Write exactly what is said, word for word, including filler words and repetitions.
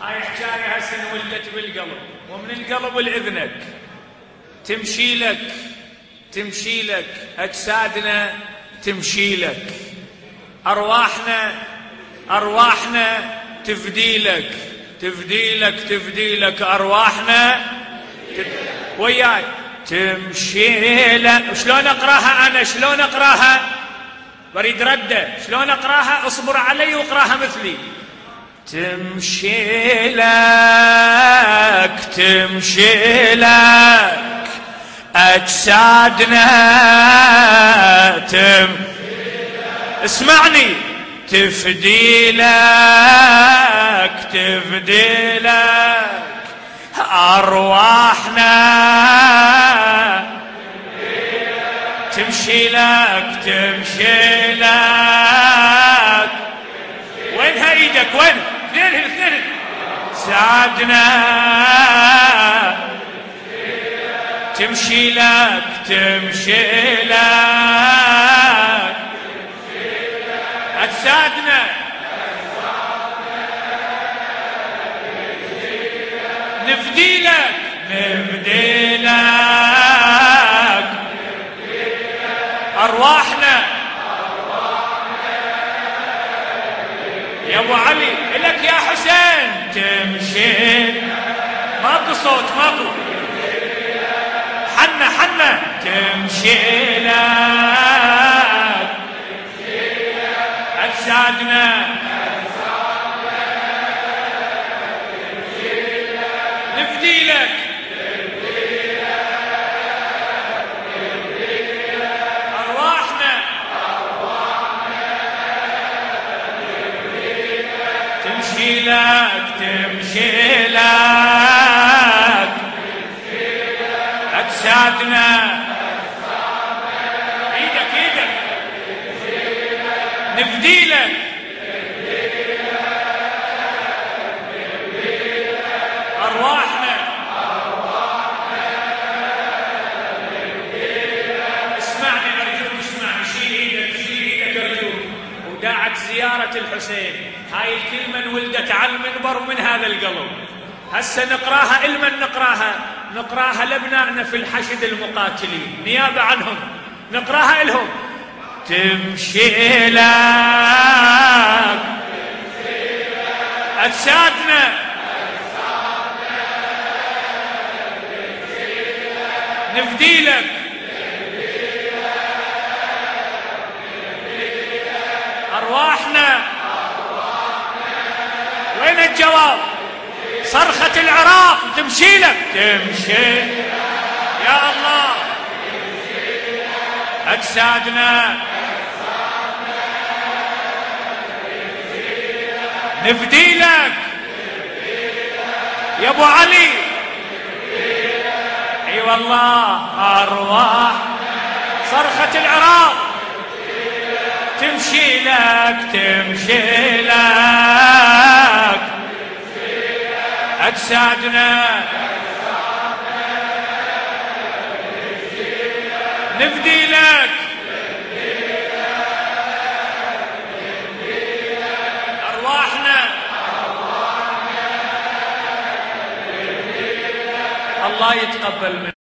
هاي حكاية هسه انولدت بالقلب، ومن القلب لإذنك تمشي لك تمشي لك أجسادنا تمشي لك، أرواحنا أرواحنا تفدي لك تفدي لك تفدي لك أرواحنا تف... وياي تمشي لك. شلون أقراها أنا؟ شلون أقراها؟ بريد ردة. شلون أقراها؟ اصبر علي واقراها مثلي. تمشي لك تمشي لك أجسادنا تم اسمعني تفدي لك تفدي لك أرواحنا تمشي لك تمشي لك. وينها ايدك؟ وين؟ اثنين اثنين سعدنا تمشي لك تمشي لك أجسادنا نفدي لك نفدي لك أرواحنا. يا أبو علي إلك يا حسين تمشي ماكو صوت ماكو حنا حنا تمشي لك أجسادنا نفدي لك أرواحنا تمشي لك تمشي لك أجسادنا ايدك ايدك نفدي لك أرواحنا. اسمعني أرجوك اسمعني، شيل ايدك شيل ايدك أرجوك. وداعت زيارة الحسين، هاي الكلمة انولدت على المنبر من هذا القلب. هسه نقراها إلمن نقراها نقراها لابنائنا في الحشد المقاتلين نيابة عنهم، نقراها لهم. تمشي لك أجسادنا نفدي لك أرواحنا. وين الجواب؟ صرخة العراق تمشي لك تمشي يا الله أجسادنا نفدي لك يا أبو علي. اي والله أرواح صرخة العراق تمشي لك تمشي لك أجسادنا نفدي لك أرواحنا. الله يتقبل منك.